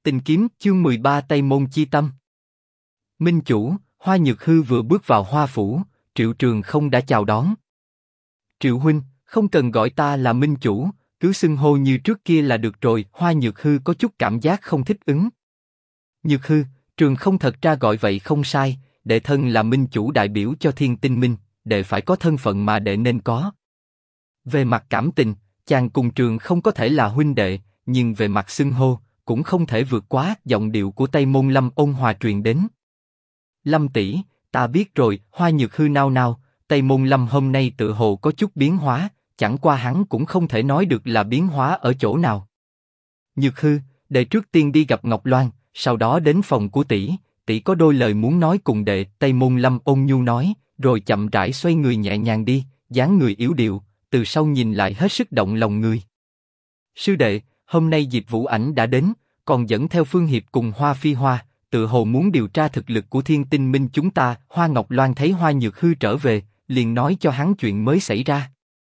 Tình kiếm chương 13 Tây Môn Chi Tâm. Minh chủ, Hoa Nhược Hư vừa bước vào Hoa phủ, Triệu Trường Không đã chào đón. Triệu huynh, không cần gọi ta là Minh chủ, cứ xưng hô như trước kia là được rồi. Hoa Nhược Hư có chút cảm giác không thích ứng. Nhược Hư, Trường Không thật ra gọi vậy không sai, đệ thân là Minh chủ đại biểu cho Thiên Tinh Minh, đệ phải có thân phận mà đệ nên có. Về mặt cảm tình, chàng cùng Trường Không có thể là huynh đệ, nhưng về mặt xưng hô cũng không thể vượt quá. Giọng điệu của Tây Môn Lâm ôn hòa truyền đến. Lâm tỷ, ta biết rồi. Hoa Nhược Hư nao nao. Tây Môn Lâm hôm nay tự hồ có chút biến hóa, chẳng qua hắn cũng không thể nói được là biến hóa ở chỗ nào. Nhược Hư, đệ trước tiên đi gặp Ngọc Loan, sau đó đến phòng của tỷ, tỷ có đôi lời muốn nói cùng đệ. Tây Môn Lâm ôn nhu nói, rồi chậm rãi xoay người nhẹ nhàng đi, dáng người yếu điệu, từ sau nhìn lại hết sức động lòng người. Sư đệ, hôm nay Diệp Vũ Ảnh đã đến, còn dẫn theo Phương Hiệp cùng Hoa Phi Hoa, tự hồ muốn điều tra thực lực của Thiên Tinh Minh chúng ta. Hoa Ngọc Loan thấy Hoa Nhược Hư trở về, liền nói cho hắn chuyện mới xảy ra.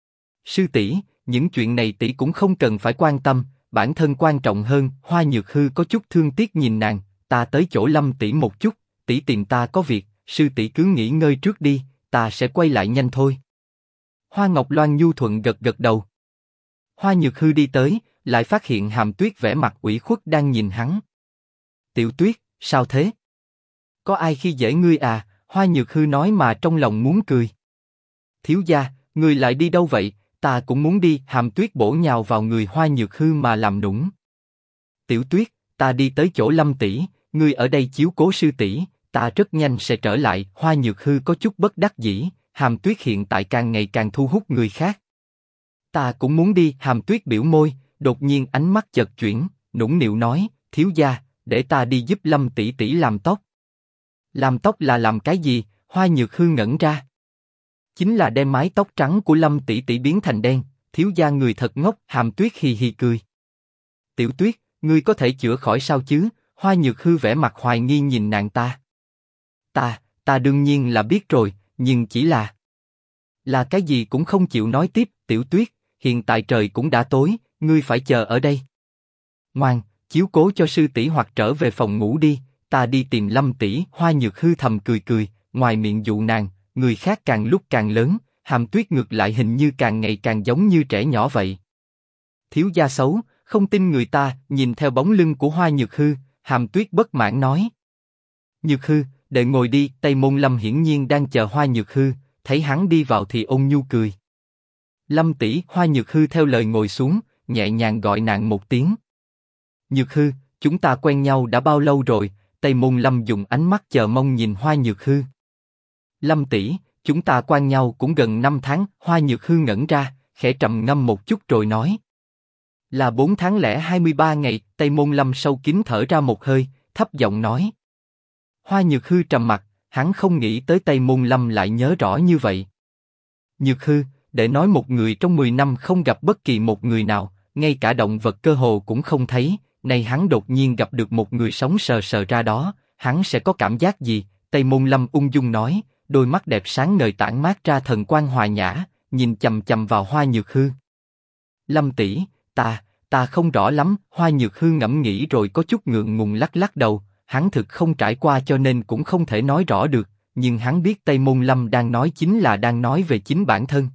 Sư tỷ, những chuyện này tỷ cũng không cần phải quan tâm, bản thân quan trọng hơn. Hoa Nhược Hư có chút thương tiếc nhìn nàng, ta tới chỗ Lâm tỷ một chút, tỷ tìm ta có việc, sư tỷ cứ nghỉ ngơi trước đi, ta sẽ quay lại nhanh thôi. Hoa Ngọc Loan nhu thuận gật gật đầu. Hoa Nhược Hư đi tới, lại phát hiện Hàm Tuyết vẻ mặt ủy khuất đang nhìn hắn. Tiểu Tuyết, sao thế? Có ai khi dễ ngươi à? Hoa Nhược Hư nói mà trong lòng muốn cười. Thiếu gia, ngươi lại đi đâu vậy? Ta cũng muốn đi. Hàm Tuyết bổ nhào vào người Hoa Nhược Hư mà làm nũng. Tiểu Tuyết, ta đi tới chỗ Lâm tỷ, ngươi ở đây chiếu cố sư tỷ, ta rất nhanh sẽ trở lại. Hoa Nhược Hư có chút bất đắc dĩ, Hàm Tuyết hiện tại càng ngày càng thu hút người khác. Ta cũng muốn đi. Hàm Tuyết biểu môi, đột nhiên ánh mắt chợt chuyển, nũng nịu nói, thiếu gia, để ta đi giúp Lâm tỷ tỷ làm tóc. Làm tóc là làm cái gì? Hoa Nhược Hư ngẩn ra. Chính là đem mái tóc trắng của Lâm tỷ tỷ biến thành đen. Thiếu gia người thật ngốc. Hàm Tuyết hì hì cười. Tiểu Tuyết, ngươi có thể chữa khỏi sao chứ? Hoa Nhược Hư vẻ mặt hoài nghi nhìn nàng ta. Ta đương nhiên là biết rồi, nhưng chỉ là cái gì cũng không chịu nói tiếp. Tiểu Tuyết, hiện tại trời cũng đã tối, ngươi phải chờ ở đây. Ngoan, chiếu cố cho sư tỷ hoặc trở về phòng ngủ đi, ta đi tìm Lâm tỷ. Hoa Nhược Hư thầm cười cười, ngoài miệng dụ nàng, người khác càng lúc càng lớn, Hàm Tuyết ngược lại hình như càng ngày càng giống như trẻ nhỏ vậy. Thiếu gia xấu, không tin người ta. Nhìn theo bóng lưng của Hoa Nhược Hư, Hàm Tuyết bất mãn nói. Nhược Hư, đệ ngồi đi. Tây Môn Lâm hiển nhiên đang chờ Hoa Nhược Hư, thấy hắn đi vào thì ôn nhu cười. Lâm tỷ. Hoa Nhược Hư theo lời ngồi xuống, nhẹ nhàng gọi nàng một tiếng. Nhược Hư, chúng ta quen nhau đã bao lâu rồi? Tây Môn Lâm dùng ánh mắt chờ mong nhìn Hoa Nhược Hư. Lâm tỷ, chúng ta quen nhau cũng gần 5 tháng. Hoa Nhược Hư ngẩn ra, khẽ trầm ngâm một chút rồi nói. Là 4 tháng lẻ 23 ngày. Tây Môn Lâm sâu kín thở ra một hơi, thấp giọng nói. Hoa Nhược Hư trầm mặt, hắn không nghĩ tới Tây Môn Lâm lại nhớ rõ như vậy. Nhược Hư, để nói một người trong 10 năm không gặp bất kỳ một người nào, ngay cả động vật cơ hồ cũng không thấy, nay hắn đột nhiên gặp được một người sống sờ sờ ra đó, hắn sẽ có cảm giác gì? Tây Môn Lâm ung dung nói, đôi mắt đẹp sáng ngời tản mát ra thần quang hòa nhã, nhìn chằm chằm vào Hoa Nhược Hư. Lâm tỷ, ta không rõ lắm. Hoa Nhược Hư ngẫm nghĩ rồi có chút ngượng ngùng lắc lắc đầu, hắn thực không trải qua cho nên cũng không thể nói rõ được, nhưng hắn biết Tây Môn Lâm đang nói chính là đang nói về chính bản thân.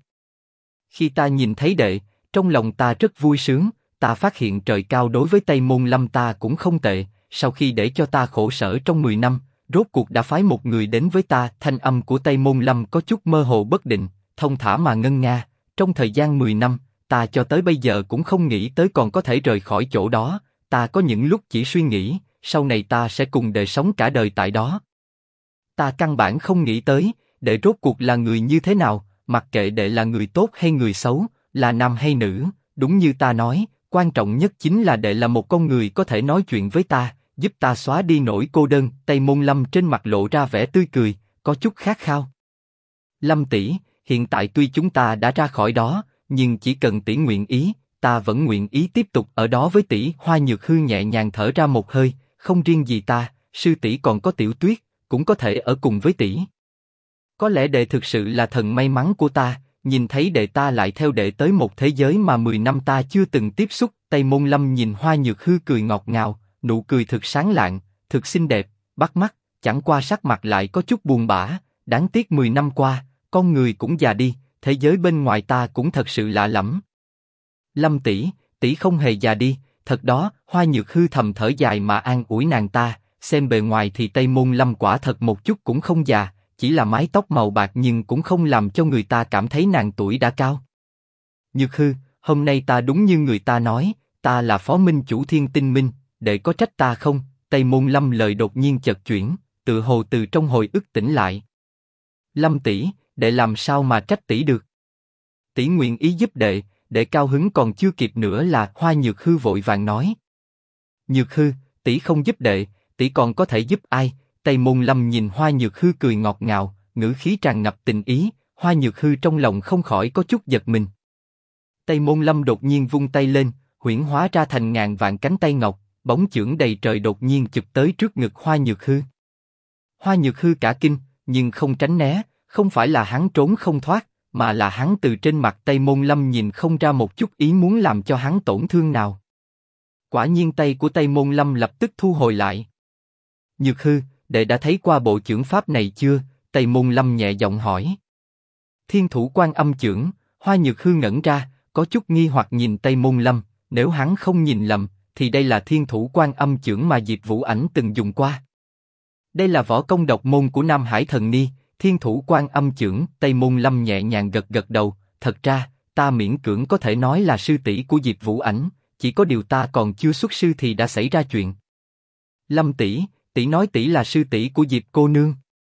Khi ta nhìn thấy đệ, trong lòng ta rất vui sướng, ta phát hiện trời cao đối với Tây Môn Lâm ta cũng không tệ, sau khi để cho ta khổ sở trong 10 năm, rốt cuộc đã phái một người đến với ta. Thanh âm của Tây Môn Lâm có chút mơ hồ bất định, thông thả mà ngân nga, trong thời gian 10 năm, ta cho tới bây giờ cũng không nghĩ tới còn có thể rời khỏi chỗ đó, ta có những lúc chỉ suy nghĩ, sau này ta sẽ cùng đệ sống cả đời tại đó. Ta căn bản không nghĩ tới, đệ rốt cuộc là người như thế nào, mặc kệ đệ là người tốt hay người xấu, là nam hay nữ, đúng như ta nói, quan trọng nhất chính là đệ là một con người có thể nói chuyện với ta, giúp ta xóa đi nỗi cô đơn. Tây Môn Lâm trên mặt lộ ra vẻ tươi cười, có chút khát khao. Lâm tỷ, hiện tại tuy chúng ta đã ra khỏi đó, nhưng chỉ cần tỷ nguyện ý, ta vẫn nguyện ý tiếp tục ở đó với tỷ. Hoa Nhược Hư nhẹ nhàng thở ra một hơi, không riêng gì ta, sư tỷ còn có Tiểu Tuyết, cũng có thể ở cùng với tỷ. Có lẽ đệ thực sự là thần may mắn của ta, nhìn thấy đệ ta lại theo đệ tới một thế giới mà 10 năm ta chưa từng tiếp xúc. Tây Môn Lâm nhìn Hoa Nhược Hư cười ngọt ngào, nụ cười thực sáng lạng, thực xinh đẹp, bắt mắt, chẳng qua sắc mặt lại có chút buồn bã, đáng tiếc 10 năm qua, con người cũng già đi, thế giới bên ngoài ta cũng thật sự lạ lẫm. Lâm tỷ, tỷ không hề già đi, thật đó, Hoa Nhược Hư thầm thở dài mà an ủi nàng ta, xem bề ngoài thì Tây Môn Lâm quả thật một chút cũng không già, chỉ là mái tóc màu bạc nhưng cũng không làm cho người ta cảm thấy nàng tuổi đã cao. Nhược Hư, hôm nay ta đúng như người ta nói, ta là phó minh chủ Thiên Tinh Minh, đệ có trách ta không? Tây Môn Lâm lời đột nhiên chợt chuyển, tự hồ từ trong hồi ức tỉnh lại. Lâm tỷ, đệ làm sao mà trách tỷ được? Tỷ nguyện ý giúp đệ, đệ cao hứng còn chưa kịp nữa là Hoa Nhược Hư vội vàng nói. Nhược Hư, tỷ không giúp đệ, tỷ còn có thể giúp ai? Tây Môn Lâm nhìn Hoa Nhược Hư cười ngọt ngào, ngữ khí tràn ngập tình ý, Hoa Nhược Hư trong lòng không khỏi có chút giật mình. Tây Môn Lâm đột nhiên vung tay lên, huyễn hóa ra thành ngàn vạn cánh tay ngọc, bóng chưởng đầy trời đột nhiên chụp tới trước ngực Hoa Nhược Hư. Hoa Nhược Hư cả kinh, nhưng không tránh né, không phải là hắn trốn không thoát, mà là hắn từ trên mặt Tây Môn Lâm nhìn không ra một chút ý muốn làm cho hắn tổn thương nào. Quả nhiên tay của Tây Môn Lâm lập tức thu hồi lại. Nhược Hư, đệ đã thấy qua bộ chưởng pháp này chưa? Tây Môn Lâm nhẹ giọng hỏi. Thiên Thủ Quan Âm chưởng. Hoa Nhược Hư ngẩn ra, có chút nghi hoặc nhìn Tây Môn Lâm. Nếu hắn không nhìn lầm, thì đây là Thiên Thủ Quan Âm chưởng mà Diệp Vũ Ảnh từng dùng qua. Đây là võ công độc môn của Nam Hải Thần Ni, Thiên Thủ Quan Âm chưởng. Tây Môn Lâm nhẹ nhàng gật gật đầu. Thật ra, ta miễn cưỡng có thể nói là sư tỷ của Diệp Vũ Ảnh, chỉ có điều ta còn chưa xuất sư thì đã xảy ra chuyện. Lâm tỷ, tỷ nói tỷ là sư tỷ của Diệp cô nương.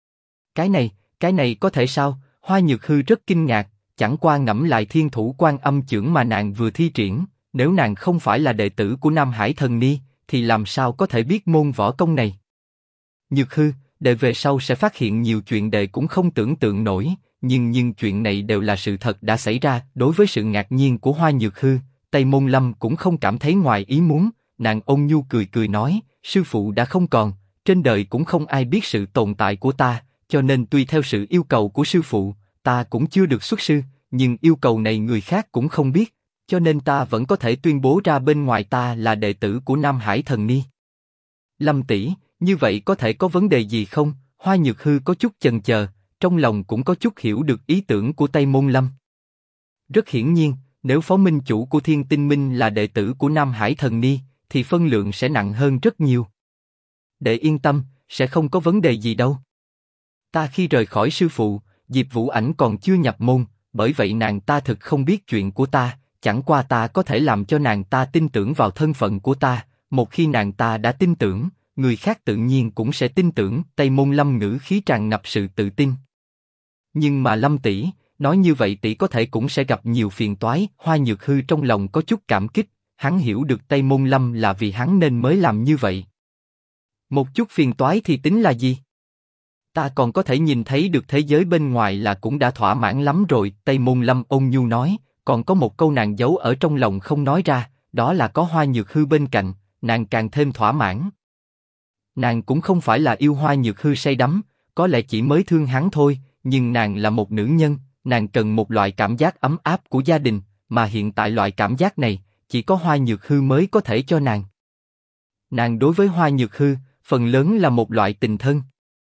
Cái này có thể sao? Hoa Nhược Hư rất kinh ngạc, chẳng qua ngẫm lại Thiên Thủ Quan Âm chưởng mà nàng vừa thi triển, nếu nàng không phải là đệ tử của Nam Hải Thần Ni, thì làm sao có thể biết môn võ công này? Nhược Hư, đệ về sau sẽ phát hiện nhiều chuyện đệ cũng không tưởng tượng nổi, nhưng chuyện này đều là sự thật đã xảy ra. Đối với sự ngạc nhiên của Hoa Nhược Hư, Tây Môn Lâm cũng không cảm thấy ngoài ý muốn, nàng ôn nhu cười cười nói, sư phụ đã không còn, trên đời cũng không ai biết sự tồn tại của ta, cho nên tuy theo sự yêu cầu của sư phụ, ta cũng chưa được xuất sư, nhưng yêu cầu này người khác cũng không biết, cho nên ta vẫn có thể tuyên bố ra bên ngoài ta là đệ tử của Nam Hải Thần Ni. Lâm tỷ, như vậy có thể có vấn đề gì không? Hoa Nhược Hư có chút chần chờ, trong lòng cũng có chút hiểu được ý tưởng của Tây Môn Lâm. Rất hiển nhiên, nếu phó minh chủ của Thiên Tinh Minh là đệ tử của Nam Hải Thần Ni, thì phân lượng sẽ nặng hơn rất nhiều. Đệ yên tâm, sẽ không có vấn đề gì đâu. Ta khi rời khỏi sư phụ, Diệp Vũ Ảnh còn chưa nhập môn, bởi vậy nàng ta thực không biết chuyện của ta, chẳng qua ta có thể làm cho nàng ta tin tưởng vào thân phận của ta, một khi nàng ta đã tin tưởng, người khác tự nhiên cũng sẽ tin tưởng. Tây Môn Lâm ngữ khí tràn ngập sự tự tin. Nhưng mà Lâm tỷ, nói như vậy tỷ có thể cũng sẽ gặp nhiều phiền toái. Hoa Nhược Hư trong lòng có chút cảm kích, hắn hiểu được Tây Môn Lâm là vì hắn nên mới làm như vậy. Một chút phiền toái thì tính là gì? Ta còn có thể nhìn thấy được thế giới bên ngoài là cũng đã thỏa mãn lắm rồi. Tây Môn Lâm ôn nhu nói, còn có một câu nàng giấu ở trong lòng không nói ra, đó là có Hoa Nhược Hư bên cạnh, nàng càng thêm thỏa mãn. Nàng cũng không phải là yêu Hoa Nhược Hư say đắm, có lẽ chỉ mới thương hắn thôi, nhưng nàng là một nữ nhân, nàng cần một loại cảm giác ấm áp của gia đình, mà hiện tại loại cảm giác này, chỉ có Hoa Nhược Hư mới có thể cho nàng. Nàng đối với Hoa Nhược Hư, phần lớn là một loại tình thân.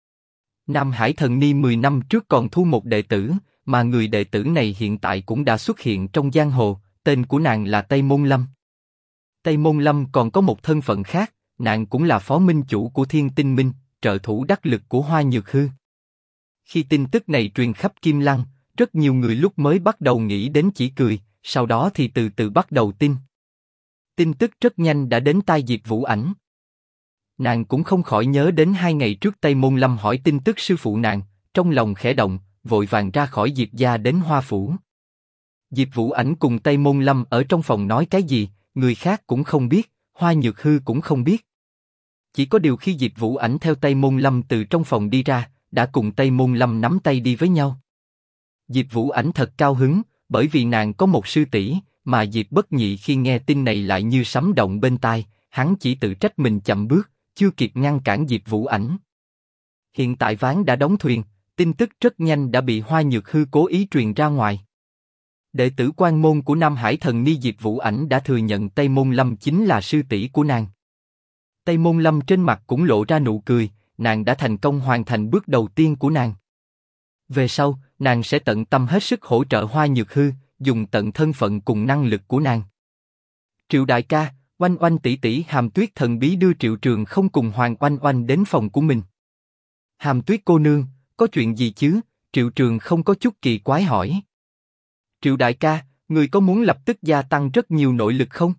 Nam Hải Thần Ni 10 năm trước còn thu một đệ tử, mà người đệ tử này hiện tại cũng đã xuất hiện trong giang hồ, tên của nàng là Tây Môn Lâm. Tây Môn Lâm còn có một thân phận khác, nàng cũng là phó minh chủ của Thiên Tinh Minh, trợ thủ đắc lực của Hoa Nhược Hư. Khi tin tức này truyền khắp Kim Lăng, rất nhiều người lúc mới bắt đầu nghĩ đến chỉ cười, sau đó thì từ từ bắt đầu tin. Tin tức rất nhanh đã đến tai Diệp Vũ Ảnh. Nàng cũng không khỏi nhớ đến 2 ngày trước Tây Môn Lâm hỏi tin tức sư phụ nàng, trong lòng khẽ động, vội vàng ra khỏi Diệp gia đến Hoa Phủ. Diệp Vũ Ảnh cùng Tây Môn Lâm ở trong phòng nói cái gì, người khác cũng không biết, Hoa Nhược Hư cũng không biết. Chỉ có điều khi Diệp Vũ Ảnh theo Tây Môn Lâm từ trong phòng đi ra, đã cùng Tây Môn Lâm nắm tay đi với nhau. Diệp Vũ Ảnh thật cao hứng, bởi vì nàng có một sư tỷ, mà Diệp Bất Nhị khi nghe tin này lại như sấm động bên tai, hắn chỉ tự trách mình chậm bước, chưa kịp ngăn cản Diệp Vũ Ảnh. Hiện tại ván đã đóng thuyền, tin tức rất nhanh đã bị Hoa Nhược Hư cố ý truyền ra ngoài. Đệ tử quan môn của Nam Hải Thần Ni Diệp Vũ Ảnh đã thừa nhận Tây Môn Lâm chính là sư tỷ của nàng. Tây Môn Lâm trên mặt cũng lộ ra nụ cười, nàng đã thành công hoàn thành bước đầu tiên của nàng. Về sau, nàng sẽ tận tâm hết sức hỗ trợ Hoa Nhược Hư, dùng tận thân phận cùng năng lực của nàng. Triệu đại ca, Oanh Oanh tỷ tỷ. Hàm Tuyết thần bí đưa Triệu Trường Không cùng Hoàng Oanh Oanh đến phòng của mình. Hàm Tuyết cô nương, có chuyện gì chứ? Triệu Trường Không có chút kỳ quái hỏi. Triệu đại ca, người có muốn lập tức gia tăng rất nhiều nội lực không?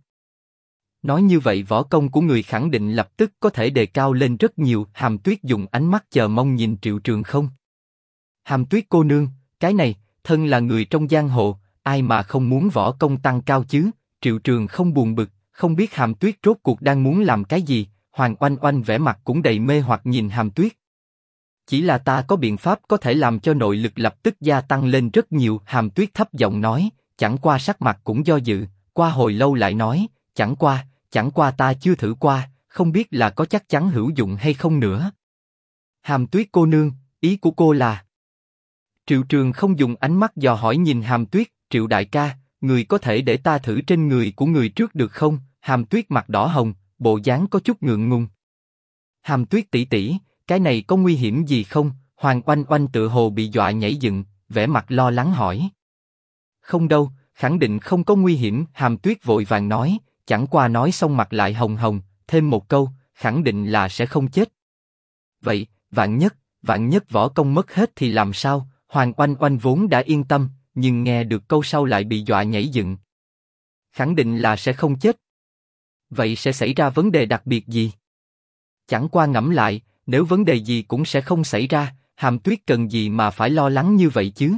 Nói như vậy võ công của người khẳng định lập tức có thể đề cao lên rất nhiều. Hàm Tuyết dùng ánh mắt chờ mong nhìn Triệu Trường Không. Hàm Tuyết cô nương, cái này, thân là người trong giang hồ, ai mà không muốn võ công tăng cao chứ? Triệu Trường Không buồn bực, không biết Hàm Tuyết rốt cuộc đang muốn làm cái gì. Hoàng Oanh Oanh vẻ mặt cũng đầy mê hoặc nhìn Hàm Tuyết. Chỉ là ta có biện pháp có thể làm cho nội lực lập tức gia tăng lên rất nhiều. Hàm Tuyết thấp giọng nói, chẳng qua sắc mặt cũng do dự, qua hồi lâu lại nói, chẳng qua ta chưa thử qua, không biết là có chắc chắn hữu dụng hay không nữa. Hàm Tuyết cô nương, ý của cô là? Triệu Trường Không dùng ánh mắt dò hỏi nhìn Hàm Tuyết. Triệu đại ca, người có thể để ta thử trên người của người trước được không? Hàm Tuyết mặt đỏ hồng, bộ dáng có chút ngượng ngùng. Hàm Tuyết tỷ tỷ, cái này có nguy hiểm gì không? Hoàng Oanh Oanh tựa hồ bị dọa nhảy dựng, vẻ mặt lo lắng hỏi. Không đâu, khẳng định không có nguy hiểm. Hàm Tuyết vội vàng nói, chẳng qua nói xong mặt lại hồng hồng, thêm một câu, khẳng định là sẽ không chết. Vậy, vạn nhất võ công mất hết thì làm sao? Hoàng Oanh Oanh vốn đã yên tâm, nhưng nghe được câu sau lại bị dọa nhảy dựng. Khẳng định là sẽ không chết. Vậy sẽ xảy ra vấn đề đặc biệt gì? Chẳng qua ngẫm lại, nếu vấn đề gì cũng sẽ không xảy ra, Hàm Tuyết cần gì mà phải lo lắng như vậy chứ?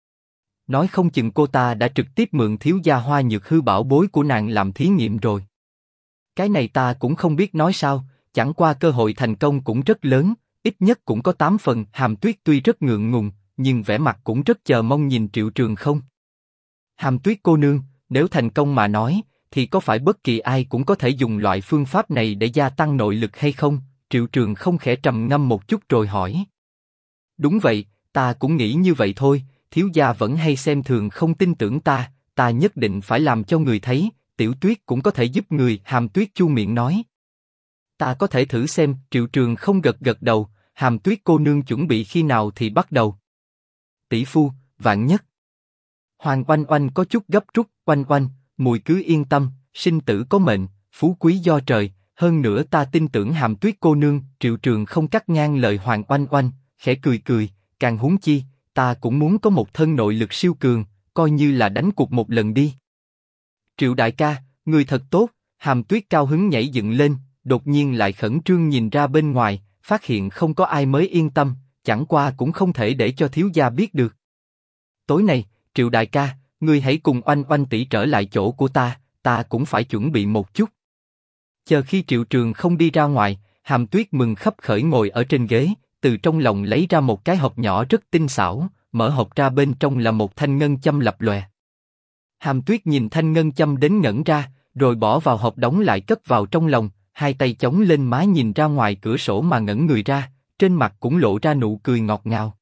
Nói không chừng cô ta đã trực tiếp mượn thiếu gia Hoa Nhược Hư bảo bối của nàng làm thí nghiệm rồi. Cái này ta cũng không biết nói sao, chẳng qua cơ hội thành công cũng rất lớn, ít nhất cũng có 8 phần. Hàm Tuyết tuy rất ngượng ngùng, nhưng vẻ mặt cũng rất chờ mong nhìn Triệu Trường Không. Hàm Tuyết cô nương, nếu thành công mà nói, thì có phải bất kỳ ai cũng có thể dùng loại phương pháp này để gia tăng nội lực hay không? Triệu Trường Không khẽ trầm ngâm một chút rồi hỏi. Đúng vậy, ta cũng nghĩ như vậy thôi, thiếu gia vẫn hay xem thường không tin tưởng ta, ta nhất định phải làm cho người thấy, Tiểu Tuyết cũng có thể giúp người. Hàm Tuyết chu miệng nói. Ta có thể thử xem. Triệu Trường Không gật gật đầu. Hàm Tuyết cô nương chuẩn bị khi nào thì bắt đầu? Tỷ phu, vạn nhất. Hoàng Oanh Oanh có chút gấp rút. Oanh Oanh, mùi cứ yên tâm, sinh tử có mệnh, phú quý do trời, hơn nữa ta tin tưởng Hàm Tuyết cô nương. Triệu Trường Không cắt ngang lời Hoàng Oanh Oanh, khẽ cười cười, càng huống chi, ta cũng muốn có một thân nội lực siêu cường, coi như là đánh cuộc một lần đi. Triệu đại ca, người thật tốt. Hàm Tuyết cao hứng nhảy dựng lên, đột nhiên lại khẩn trương nhìn ra bên ngoài, phát hiện không có ai mới yên tâm, chẳng qua cũng không thể để cho thiếu gia biết được. Tối nay, Triệu đại ca, ngươi hãy cùng Oanh Oanh tỷ trở lại chỗ của ta cũng phải chuẩn bị một chút. Chờ khi Triệu Trường Không đi ra ngoài, Hàm Tuyết mừng khấp khởi ngồi ở trên ghế, từ trong lòng lấy ra một cái hộp nhỏ rất tinh xảo, mở hộp ra bên trong là một thanh ngân châm lập lòe. Hàm Tuyết nhìn thanh ngân châm đến ngẩn ra, rồi bỏ vào hộp đóng lại cất vào trong lòng, hai tay chống lên má nhìn ra ngoài cửa sổ mà ngẩn người ra, trên mặt cũng lộ ra nụ cười ngọt ngào.